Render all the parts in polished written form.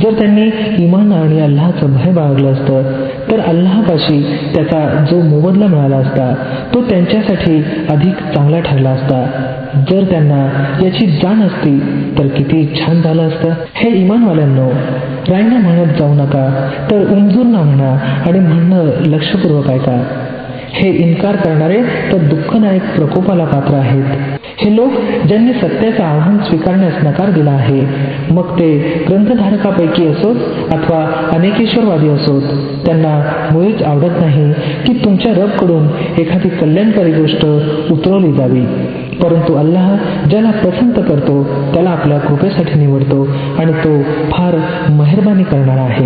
जर त्यांनी इमान आणि अल्लाहचं भय बाळगलं असतं तर अल्लाहपाशी त्याचा जो मोबदला मिळाला असता तो त्यांच्यासाठी अधिक चांगला ठरला असता. जर त्यांना याची जाण असती तर किती छान झालं असतं. हे इमानवाल्यांनो, राईनं म्हणत जाऊ नका, तर उंजूरना म्हणा आणि म्हणणं लक्षपूर्वक ऐका. हे इन्कार करणारे तर दुःखदायक प्रकोपाला पात्र आहेत. हे लोक ज्यांनी सत्याचं आव्हान स्वीकारण्यास नकार दिला आहे, मग ते ग्रंथधारकापैकी असोत अथवा अनेकेश्वरवादी असोत, त्यांना मुळीच आवडत नाही की तुमच्या रबकडून एखादी कल्याणकारी गोष्ट उतरवली जावी. परंतु अल्लाह ज्याला पसंत करतो त्याला आपल्या कृपेसाठी निवडतो आणि तो फार मेहरबानी करणारा आहे.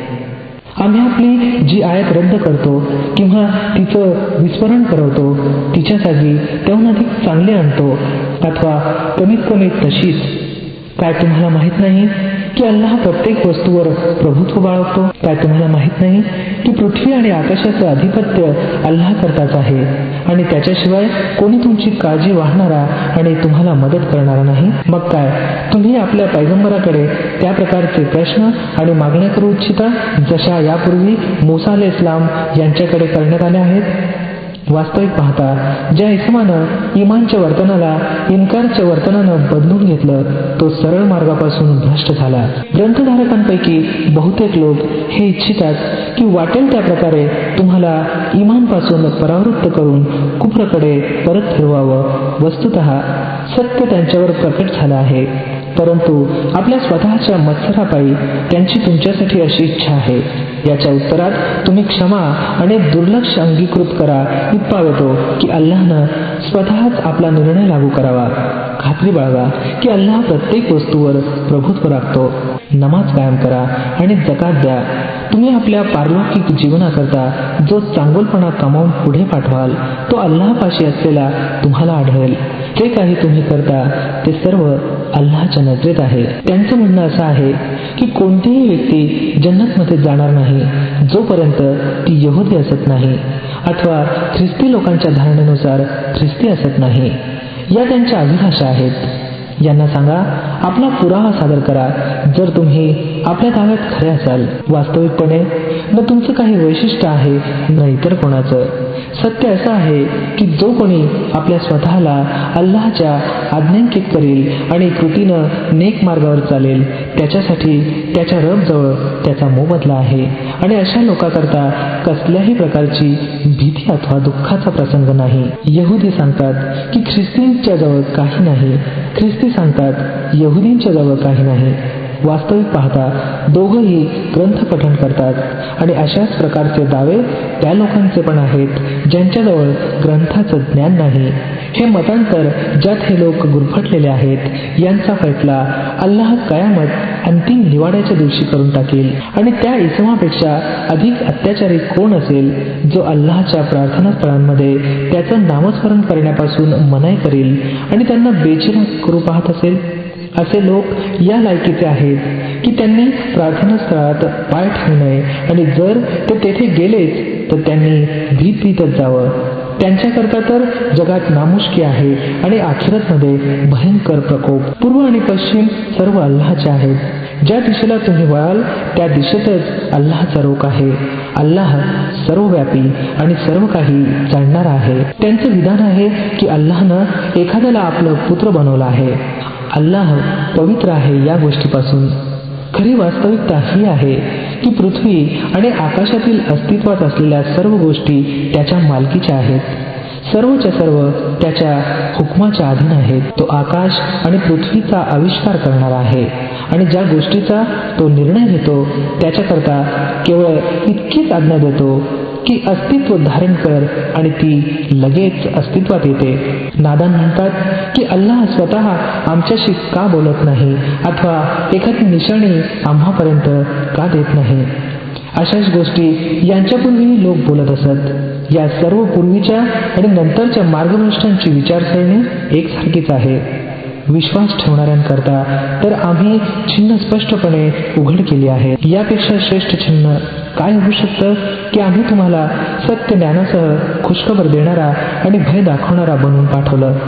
आम्ही आपली जी आयत रद्द करतो किंवा तिचं विस्मरण करवतो तिच्या जागी त्याहून अधिक चांगले आणतो अथवा कमीत कमी तशीच. काय तुम्हाला माहित नाही की अल्लाह प्रत्येक वस्तूवर प्रभुत्व बाळगतो? काय तुम्हाला माहित नाही की पृथ्वी आणि आकाशाचं अधिपत्य अल्लाह करताच आहे आणि त्याच्याशिवाय कोणी तुमची काळजी वाहणारा आणि तुम्हाला मदत करणारा नाही? मग काय तुम्ही आपल्या पैगंबराकडे त्या प्रकारचे प्रश्न आणि मागण्या करू इच्छिता जशा यापूर्वी मूसा अलैहिस्सलाम यांच्याकडे करण्यात आल्या आहेत? वास्तविक पाहता ज्या इसमानं इमानच्या वर्तनाला इन्कारच्या वर्तनानं बदलून घेतलं तो सरळ मार्गापासून भ्रष्ट झाला. ग्रंथधारकांपैकी बहुतेक लोक हे इच्छितात की वाटेल त्या प्रकारे तुम्हाला इमानपासून परावृत्त करून कुफ्रकडे परत फिरवावं. वस्तुतः सत्य त्यांच्यावर प्रकट झालं आहे, परंतु आपल्या स्वतःच्या मत्सरापायी त्यांची तुमच्यासाठी अशी इच्छा आहे. याच्या उत्तरात तुम्ही क्षमा आणि दुर्लक्ष अंगीकृत करा इतपावेतो की अल्लाहनं स्वतःच आपला निर्णय लागू करावा. खात्री बाळगा की अल्लाह प्रत्येक वस्तूवर प्रभुत्व राखतो. नमाज कायम करा आणि जकात द्या. तुम्ही आपल्या पारलौकिक जीवनाकरता जो चांगुलपणा कमावून पुढे पाठवाल तो अल्लाहपाशी असलेला तुम्हाला आढळेल. हे काही तुम्ही करता ते सर्व अल्लाहच्या नजरेत आहे. त्यांचं म्हणणं असं आहे की कोणतीही व्यक्ती जन्नतमध्ये जाणार नाही जोपर्यंत ती यहुदी असत नाही अथवा ख्रिस्ती लोकांच्या धारणेनुसार ख्रिस्ती असत नाही. या त्यांच्या अभिलाषा आहेत. यांना सांगा, आपला पुरावा सादर करा जर तुम्ही आपल्या दाव्यात खरे असाल. वास्तविकपणे न तुमचं काही वैशिष्ट्य आहे न इतर कोणाचं. सत्य असं आहे की जो कोणी आपल्या स्वतःला अल्लाहच्या आज्ञांकित करेल आणि कृतीनं नेक मार्गावर चालेल त्याच्यासाठी त्याच्या रबजवळ त्याचा मोबदला आहे आणि अशा लोकांकरता कसल्याही प्रकारची भीती अथवा दुःखाचा प्रसंग नाही. यहुदी सांगतात की ख्रिस्तींच्या जवळ काही नाही, ख्रिस्ती सांगतात यहुदींच्या जवळ काही नाही. वास्तविक पाहता दोघंही ग्रंथ पठण करतात आणि अशाच प्रकारचे दावे त्या लोकांचे पण आहेत ज्यांच्याजवळ ग्रंथाचं ज्ञान नाही. हे मतांतर ज्यात हे लोक गुरफटलेले आहेत यांचा फैसला अल्लाह कयामत अंतिम निवाड्याच्या दिवशी करून टाकेल आणि त्या इसमापेक्षा अधिक अत्याचारी कोण असेल जो अल्लाहच्या प्रार्थनास्थळांमध्ये त्याचं नामस्मरण करण्यापासून मनाई करेल आणि त्यांना बेचिराग करू पाहत असेल. असे लोक या लायकीचे आहेत की त्यांनी प्रार्थनास्थळात पाय ठेवू नये आणि जर ते तेथे गेलेच तर त्यांनी भीतच जावं. त्यांच्याकरता तर जगात नामुष्की आहे आणि आखिरतमध्ये भयंकर प्रकोप. पूर्व आणि पश्चिम सर्व अल्लाहचे आहेत. ज्या दिशेला तुम्ही वळाल त्या दिशेतच अल्लाहचा रोख आहे. अल्लाह सर्वव्यापी आणि सर्व काही जाणणारा आहे. त्यांचं विधान आहे की अल्लाहनं एखाद्याला आपलं पुत्र बनवलं आहे. अल्लाह पवित्र आहे या गोष्टीपासून. खरी वास्तविकता ही आहे की पृथ्वी आणि आकाशातील अस्तित्वात असलेल्या सर्व गोष्टी त्याच्या मालकीच्या आहेत. सर्वच्या सर्व त्याच्या हुकमाच्या अधीन आहेत. तो आकाश आणि पृथ्वीचा आविष्कार करणारा आहे आणि ज्या गोष्टीचा तो निर्णय घेतो त्याच्याकरता केवळ इतकीच आज्ञा देतो की अस्तित्व धारण कर आणि ती लगेच अस्तित्वात येते. नादान म्हणतात की अल्लाह स्वतः आमच्याशी का बोलत नाही अथवा एखादी निशाणी आम्हापर्यंत का देत नाही. अशाच गोष्टी यांच्यापूर्वीही लोक बोलत असत. या सर्व पूर्वीच्या आणि नंतरच्या मार्गभ्रष्टांची विचारसरणी एकसारखीच आहे. विश्वास ठेवणाऱ्यांकरता तर आम्ही चिन्ह स्पष्टपणे उघड केली आहेत. यापेक्षा श्रेष्ठ चिन्ह काय होऊ शकतं की आम्ही तुम्हाला सत्य ज्ञानासह खुशखबर देणारा आणि भय दाखवणारा बनवून पाठवलं.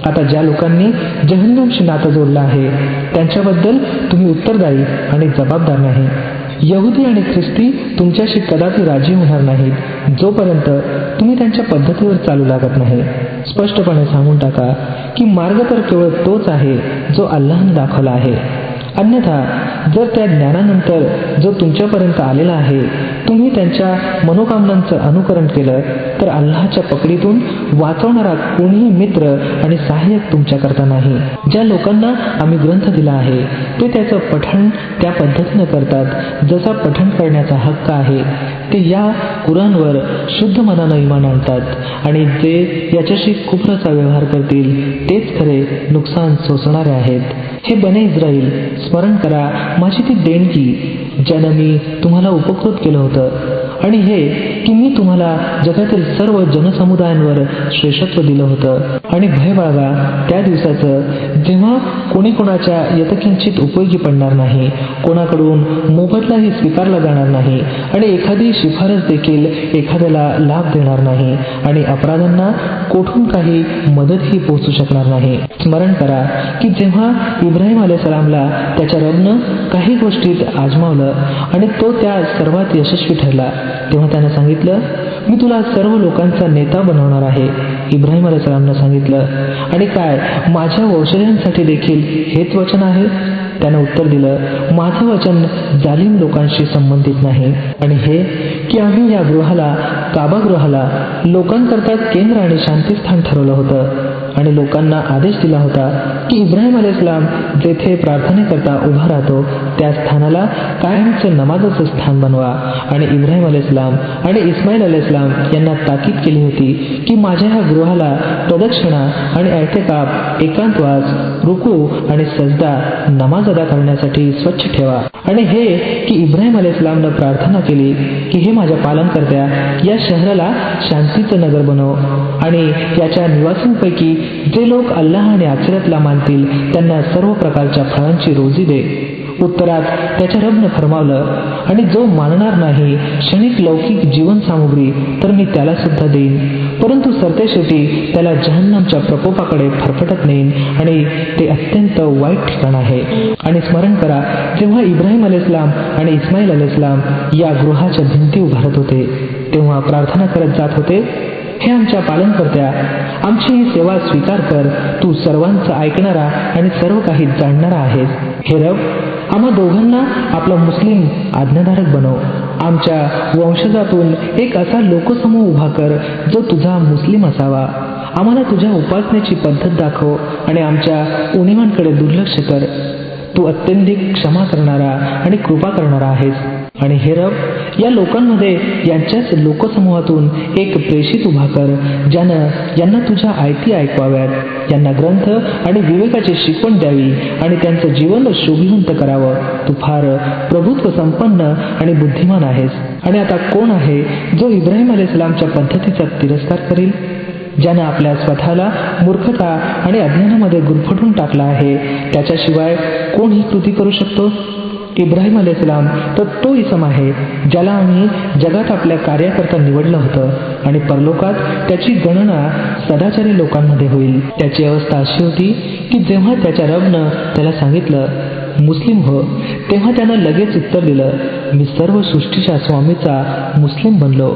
आता ज्या लोकांनी जहन्नमशी नातं जोडलं आहे त्यांच्याबद्दल तुम्ही उत्तरदायी आणि जबाबदार नाही. यहुदी आणि ख्रिस्ती तुमच्याशी कदापि राजी होणार नाहीत जोपर्यंत तुम्ही त्यांच्या पद्धतीवर चालू लागत नाही. स्पष्टपणे सांगून टाका की मार्ग तर केवळ तोच आहे जो अल्लाहने दाखवला आहे. अन्यथा जर त्या ज्ञानानंतर जो तुमच्यापर्यंत आलेला आहे तुम्ही त्यांच्या मनोकामनांचं अनुकरण केलं तर अल्लाहच्या पकडीतून वाचवणारा कोणीही मित्र आणि सहाय्यक तुमच्याकरता नाही. ज्या लोकांना आम्ही ग्रंथ दिला आहे ते त्याचं पठण त्या पद्धतीनं करतात जसा पठण करण्याचा हक्क आहे. ते या कुराणवर शुद्ध मनानं ईमान आणतात आणि जे याच्याशी कुफ्रचा व्यवहार करतील तेच खरे नुकसान सोसणारे आहेत. हे बने इस्राईल, स्मरण करा माझी ती देणगी ज्यानं मी तुम्हाला उपकृत केलं होतं आणि हे की मी तुम्हाला जगातील सर्व जनसमुदायांवर श्रेष्ठत्व दिलं होतं. आणि भय बाळगा त्या दिवसाचं जेव्हा कोणी कोणाच्या यत्किंचित उपयोगी पडणार नाही, कोणाकडून मोबदलाही स्वीकारला जाणार नाही आणि एखादी शिफारस देखील एखाद्याला लाभ देणार नाही आणि अपराधांना कोठून काही मदतही पोहोचू शकणार नाही. स्मरण करा की जेव्हा इब्राहिम अलैहिस्सलामला त्याच्या रबनं काही गोष्टीत आजमावलं आणि तो त्या सर्वात यशस्वी ठरला तेव्हा त्यानं सांगितलं मी तुला सर्व लोकांचा नेता बनवणार आहे. इब्राहिम अलैहिस्सलामनं सांगितलं आणि काय माझ्या वंशजांसाठी देखील हेच वचन आहे? त्यानं उत्तर दिलं माझं वचन जालिम लोकांशी संबंधित नाही आणि हे की आम्ही या गृहाला काबागृहाला लोकांकरता केंद्र आणि शांतीस्थान ठरवलं होतं आणि लोकांना आदेश दिला होता की इब्राहिम अलैहिस्सलाम जेथे प्रार्थनेकरता उभा राहतो त्या स्थानाला कायमचं नमाजाचं स्थान बनवा. आणि इब्राहिम अलैहिस्सलाम आणि इस्माईल अलैहिस्सलाम यांना ताकीद केली होती की माझ्या ह्या गृहाला प्रदक्षिणा आणि ऐतेकाफ, एकांतवास, रुकू आणि सजदा नमाज अदा करण्यासाठी स्वच्छ ठेवा. आणि हे की इब्राहिम अलैहिस्सलामनं प्रार्थना केली की हे माझ्या पालनकर्त्या या शहराला शांतीचं नगर बनव आणि याच्या निवासींपैकी जे लोक अल्लाह आणि आखिरतला मानतील त्यांना सर्व प्रकारच्या फळांची रोजी दे. उत्तरात त्याच्या रबनं फरमावलं आणि जो मानणार नाही क्षणिक लौकिक जीवन सामुग्री तर मी त्याला सुद्धा देईन, परंतु सरतेशेवटी त्याला जहन्नमच्या प्रकोपाकडे फरफटत नेईन आणि ते अत्यंत वाईट ठिकाण आहे. आणि स्मरण करा जेव्हा इब्राहिम अलैहिस्सलाम आणि इस्माईल अलैहिस्सलाम या गृहाच्या भिंती उभारत होते तेव्हा प्रार्थना करत जात होते हे आमच्या पालनकर्त्या आमची ही सेवा स्वीकार कर, तू सर्वांचं ऐकणारा आणि सर्व काही जाणणारा आहेस. हे रब आम्हा दोघांना आपला मुस्लिम आज्ञाधारक बनव. आमच्या वंशजातून एक असा लोकसमूह उभा कर जो तुझा मुस्लिम असावा. आम्हाला तुझ्या उपासनेची पद्धत दाखव आणि आमच्या उणीवांकडे दुर्लक्ष कर. तू अत्यंतिक क्षमा करणारा आणि कृपा करणारा आहेस. आणि हे रब या लोकांमध्ये यांच्याच लोकसमूहातून एक प्रेषित उभा कर ज्यानं यांना तुझ्या आयती ऐकवाव्यात, यांना ग्रंथ आणि विवेकाची शिकवण द्यावी आणि त्यांचं जीवन शोभिवंत करावं. तू फार प्रभुत्व संपन्न आणि बुद्धिमान आहेस. आणि आता कोण आहे जो इब्राहिम अलैहिस्सलामच्या पद्धतीचा तिरस्कार करील? ज्यानं आपल्या स्वतःला मूर्खता आणि अज्ञानामध्ये गुरफटून टाकला आहे त्याच्याशिवाय कोण ही कृती करू शकतो? इब्राहिम अलैहिस्सलाम तर तो इसम आहे ज्याला आम्ही जगात आपल्या कार्याकरता निवडलं होतं आणि परलोकात त्याची गणना सदाचारी लोकांमध्ये होईल. त्याची अवस्था अशी होती की जेव्हा त्याच्या रबनं त्याला सांगितलं मुस्लिम हो तेव्हा त्यानं लगेच उत्तर दिलं मी सर्व सृष्टीच्या स्वामीचा मुस्लिम बनलो.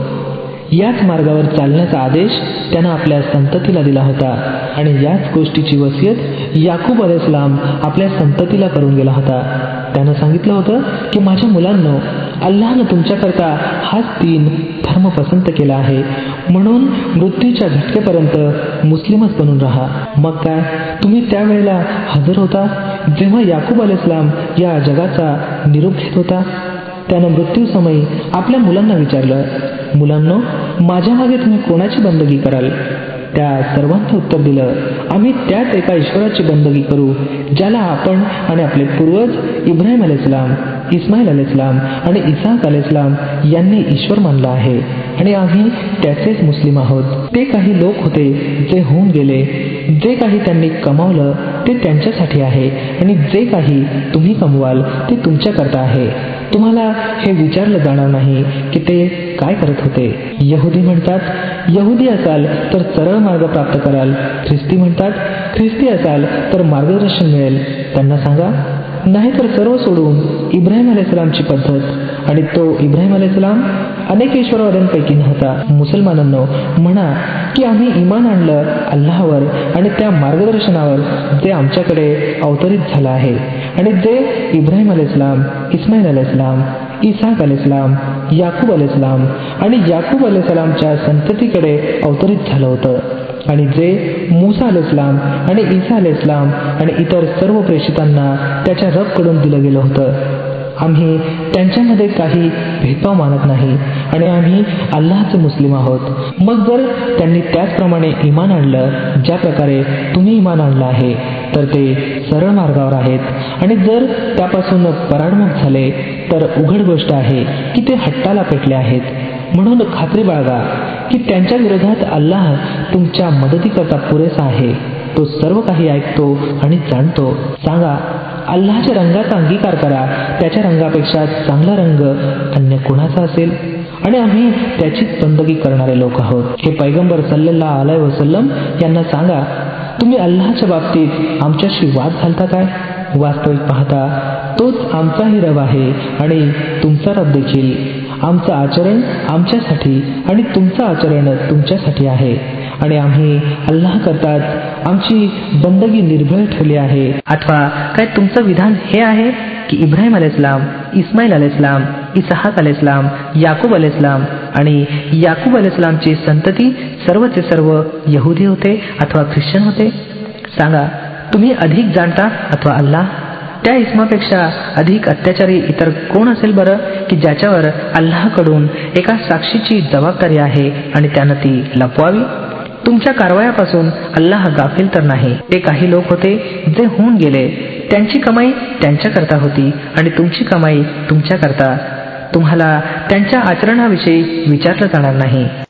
याच मार्गावर चालण्याचा आदेश त्यानं आपल्या संततीला दिला होता आणि याच गोष्टीची वसियत याकूब अलैहिस्सलाम आपल्या संततीला करून गेला होता. त्यानं सांगितलं होतं की माझ्या मुलांनो अल्लाहनं तुमच्याकरता हाच तीन धर्म पसंत केला आहे म्हणून मृत्यूच्या झटकेपर्यंत मुस्लिमच बनून राहा. मग काय तुम्ही त्यावेळेला हजर होता जेव्हा याकूब अलैहिस्सलाम या जगाचा निरोप घेत होता? त्यानं मृत्यूसमयी आपल्या मुलांना विचारलं मुलांनो माझ्या मागे तुम्ही कोणाची बंदगी कराल? त्या सर्वांनी उत्तर दिलं आम्ही त्याच एका ईश्वराची बंदगी करू ज्याला आपण आणि आपले पूर्वज इब्राहिम अलैहिस्सलाम, इस्माईल अलैहिस्सलाम आणि इसाक अलैहिस्सलाम यांनी ईश्वर मानला आहे आणि आम्ही त्याचेच मुस्लिम आहोत. ते काही लोक होते जे होऊन गेले. जे काही त्यांनी कमावलं ते त्यांच्यासाठी आहे आणि जे काही तुम्ही कमवाल ते तुमच्याकरता आहे. तुम्हाला हे विचारलं जाणार नाही की ते काय करत होते. यहुदी म्हणतात यहुदी असाल तर सरळ मार्ग प्राप्त कराल. ख्रिस्ती म्हणतात ख्रिस्ती असाल तर मार्गदर्शन मिळेल. त्यांना सांगा, नाहीतर सर्व सोडून इब्राहिम अलैहिस्सलामची पद्धत, आणि तो इब्राहिम अलैहिस्सलाम अनेक ईश्वरवाद्यांपैकी नव्हता. मुसलमानांनो, म्हणा की आम्ही इमान आणलं अल्लाहवर आणि त्या मार्गदर्शनावर जे आमच्याकडे अवतरित झालं आहे, आणि जे इब्राहिम अलैहिस्सलाम, इस्माईल अलैहिस्सलाम, इसाक अलैहिस्सलाम, याकूब अलैहिस्सलाम आणि याकूब अलैहिस्सलामच्या संततीकडे अवतरित झालं होतं, आणि जे मूसा अलैहिस्सलाम आणि ईसा अलैहिस्सलाम आणि इतर सर्व प्रेषितांना त्याच्या रबकडून दिलं गेलं होतं. आम्ही त्यांच्यामध्ये काही भेदभाव मानत नाही आणि आम्ही अल्लाहचे मुस्लिम आहोत. मग जर त्यांनी त्याचप्रमाणे इमान आणलं ज्या प्रकारे तुम्ही इमान आणलं आहे, तर ते सरळ मार्गावर आहेत. आणि जर त्यापासून पराडमुख झाले तर उघड गोष्ट आहे की ते हट्टाला पेटले आहेत. म्हणून खात्री बाळगा की त्यांच्या विरोधात अल्लाह तुमच्या मदतीकरता पुरेसा आहे. तो सर्व काही ऐकतो आणि जाणतो. सांगा, अल्लाहच्या रंगाचा अंगीकार करा. त्याच्या रंगापेक्षा चांगला रंग अन्य कुणाचा असेल? आणि आम्ही त्याचीच बंदगी करणारे लोक आहोत. हे पैगंबर सल्लल्लाहु अलैहि वसल्लम यांना सांगा, तुम्ही अल्लाहच्या बाबतीत आमच्याशी वाद घालता काय? वास्तविक पाहता तोच आमचाही रब आहे आणि तुमचा रब देखील. आमचं आचरण आमच्यासाठी आणि तुमचं आचरण तुमच्यासाठी आहे, आणि आम्ही अल्लाह करताच आमची बंदगी निर्भय ठेवली आहे. अथवा काय तुमचं विधान हे आहे की इब्राहिम अलैहिस्सलाम, इस्माईल अलैहिस्सलाम, इसाहाक अलैहिस्सलाम, याकूब अलैहिस्सलाम आणि याकूब अलैहिस्सलामची संतती सर्वचे सर्व यहुदी होते अथवा ख्रिश्चन होते? सांगा, तुम्ही अधिक जाणता अथवा अल्लाह? त्या इस्मापेक्षा अधिक अत्याचारी इतर कोण असेल बरं, की ज्याच्यावर अल्लाहकडून एका साक्षीची जबाबदारी आहे आणि त्यानं ती लपवावी? तुमच्या कारवायापासून अल्लाह गाफील तर नाही. ते काही लोक होते जे होऊन गेले. त्यांची कमाई त्यांच्याकरता होती आणि तुमची कमाई तुमच्याकरता. तुम्हाला त्यांच्या आचरणाविषयी विचारलं जाणार नाही.